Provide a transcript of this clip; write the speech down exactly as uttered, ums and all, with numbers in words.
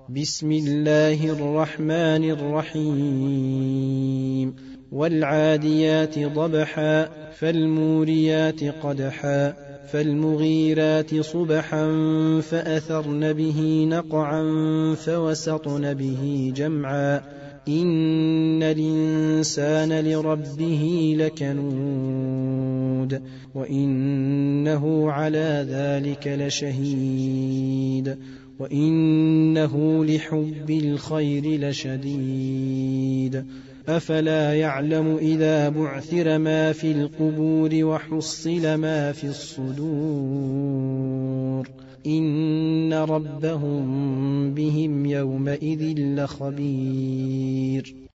بسم الله الرحمن الرحيم والعاديات ضبحا فالموريات قدحا فالمغيرات صبحا فأثرن به نقعا فوسطن به جمعا إن الإنسان لربه لكنود وإنه على ذلك لشهيد وإنه لحب الخير لشديد أفلا يعلم إذا بعثر ما في القبور وحصل ما في الصدور إن ربهم بهم يومئذ لخبير